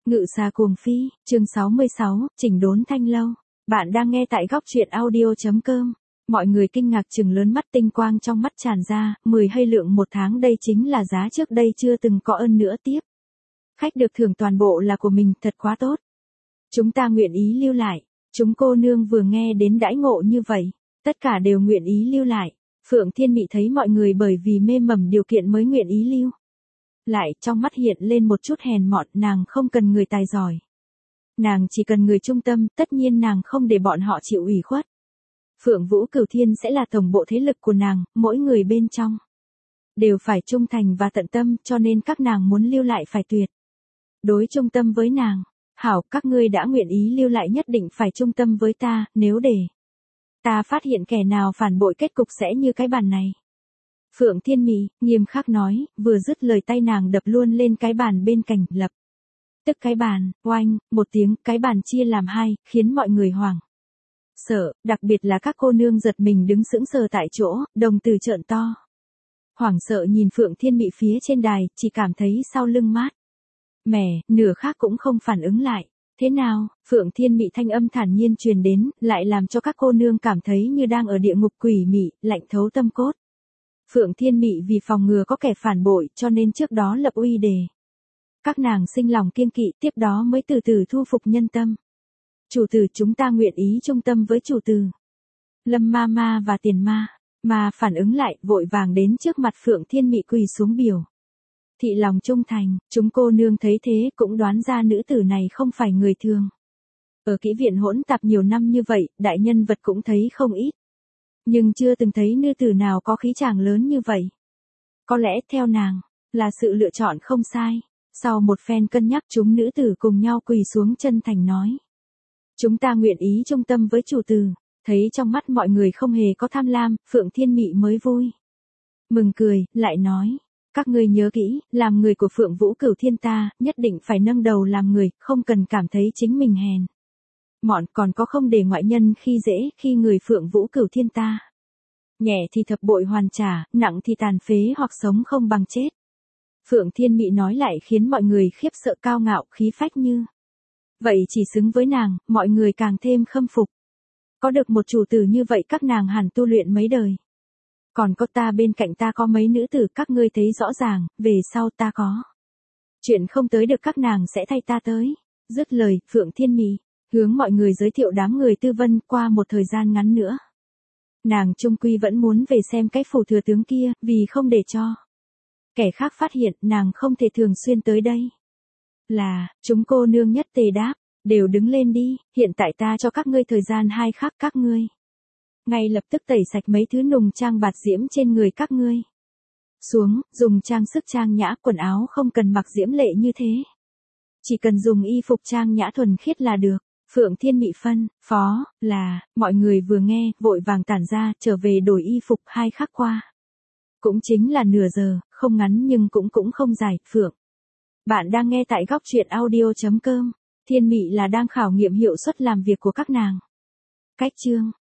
Ngự xà cuồng phi, chương 66, chỉnh đốn thanh lâu. Bạn đang nghe tại góc truyện audio.com. Mọi người kinh ngạc trừng lớn mắt, tinh quang trong mắt tràn ra, 10 hay lượng một tháng, đây chính là giá trước đây chưa từng có ơn nữa tiếp. Khách được thưởng toàn bộ là của mình, thật quá tốt. Chúng ta nguyện ý lưu lại. Chúng cô nương vừa nghe đến đãi ngộ như vậy, tất cả đều nguyện ý lưu lại. Phượng Thiên Mị thấy mọi người bởi vì mê mẩn điều kiện mới nguyện ý lưu lại, trong mắt hiện lên một chút hèn mọn, nàng không cần người tài giỏi. Nàng chỉ cần người trung tâm, tất nhiên nàng không để bọn họ chịu ủy khuất. Phượng Vũ Cửu Thiên sẽ là tổng bộ thế lực của nàng, mỗi người bên trong đều phải trung thành và tận tâm, cho nên các nàng muốn lưu lại phải tuyệt đối trung tâm với nàng. Hảo, các ngươi đã nguyện ý lưu lại nhất định phải trung tâm với ta, nếu để ta phát hiện kẻ nào phản bội, kết cục sẽ như cái bàn này. Phượng Thiên Mị nghiêm khắc nói, vừa dứt lời tay nàng đập luôn lên cái bàn bên cạnh, lập tức cái bàn, oanh, một tiếng, cái bàn chia làm hai, khiến mọi người hoảng sợ, đặc biệt là các cô nương giật mình đứng sững sờ tại chỗ, đồng tử trợn to. Hoảng sợ nhìn Phượng Thiên Mị phía trên đài, chỉ cảm thấy sau lưng mát mẻ, nửa khác cũng không phản ứng lại. Thế nào? Phượng Thiên Mị thanh âm thản nhiên truyền đến, lại làm cho các cô nương cảm thấy như đang ở địa ngục quỷ mị, lạnh thấu tâm cốt. Phượng Thiên Mị vì phòng ngừa có kẻ phản bội, cho nên trước đó lập uy đề các nàng sinh lòng kiêng kỵ, tiếp đó mới từ từ thu phục nhân tâm. Chủ tử, chúng ta nguyện ý trung tâm với chủ tử. Lâm ma ma và Tiền ma mà phản ứng lại, vội vàng đến trước mặt Phượng Thiên Mị quỳ xuống biểu thị lòng trung thành. Chúng cô nương thấy thế cũng đoán ra nữ tử này không phải người thường. Ở kỹ viện hỗn tạp nhiều năm như vậy, đại nhân vật cũng thấy không ít, nhưng chưa từng thấy nữ tử nào có khí chàng lớn như vậy. Có lẽ theo nàng là sự lựa chọn không sai. Sau một phen cân nhắc, chúng nữ tử cùng nhau quỳ xuống chân thành nói: chúng ta nguyện ý trung tâm với chủ tử. Thấy trong mắt mọi người không hề có tham lam, Phượng Thiên Mị mới vui mừng cười, lại nói: các ngươi nhớ kỹ, làm người của Phượng Vũ Cửu Thiên ta, nhất định phải nâng đầu làm người, không cần cảm thấy chính mình hèn mọn, còn có không để ngoại nhân khi dễ, khi người Phượng Vũ Cửu Thiên ta nhẹ thì thập bội hoàn trả, nặng thì tàn phế hoặc sống không bằng chết. Phượng Thiên Mị nói lại khiến mọi người khiếp sợ, cao ngạo, khí phách như vậy chỉ xứng với nàng, mọi người càng thêm khâm phục. Có được một chủ tử như vậy, các nàng hẳn tu luyện mấy đời. Còn có ta bên cạnh ta có mấy nữ tử, các ngươi thấy rõ ràng, về sau ta có chuyện không tới được các nàng sẽ thay ta tới. Dứt lời, Phượng Thiên Mị hướng mọi người giới thiệu đám người tư vân. Qua một thời gian ngắn nữa, nàng trung quy vẫn muốn về xem cái phủ thừa tướng kia, vì không để cho kẻ khác phát hiện, nàng không thể thường xuyên tới đây. Là, chúng cô nương nhất tề đáp, đều đứng lên đi, hiện tại ta cho các ngươi thời gian 2 khắc, các ngươi ngay lập tức tẩy sạch mấy thứ nùng trang bạt diễm trên người các ngươi xuống, dùng trang sức trang nhã, quần áo không cần mặc diễm lệ như thế, chỉ cần dùng y phục trang nhã thuần khiết là được. Phượng Thiên Mị phân phó là, mọi người vừa nghe, vội vàng tản ra, trở về đổi y phục. 2 khắc qua cũng chính là nửa giờ, không ngắn nhưng cũng không dài. Bạn đang nghe tại góc truyện audio.com. Thiên Mị là đang khảo nghiệm hiệu suất làm việc của các nàng. Cách chương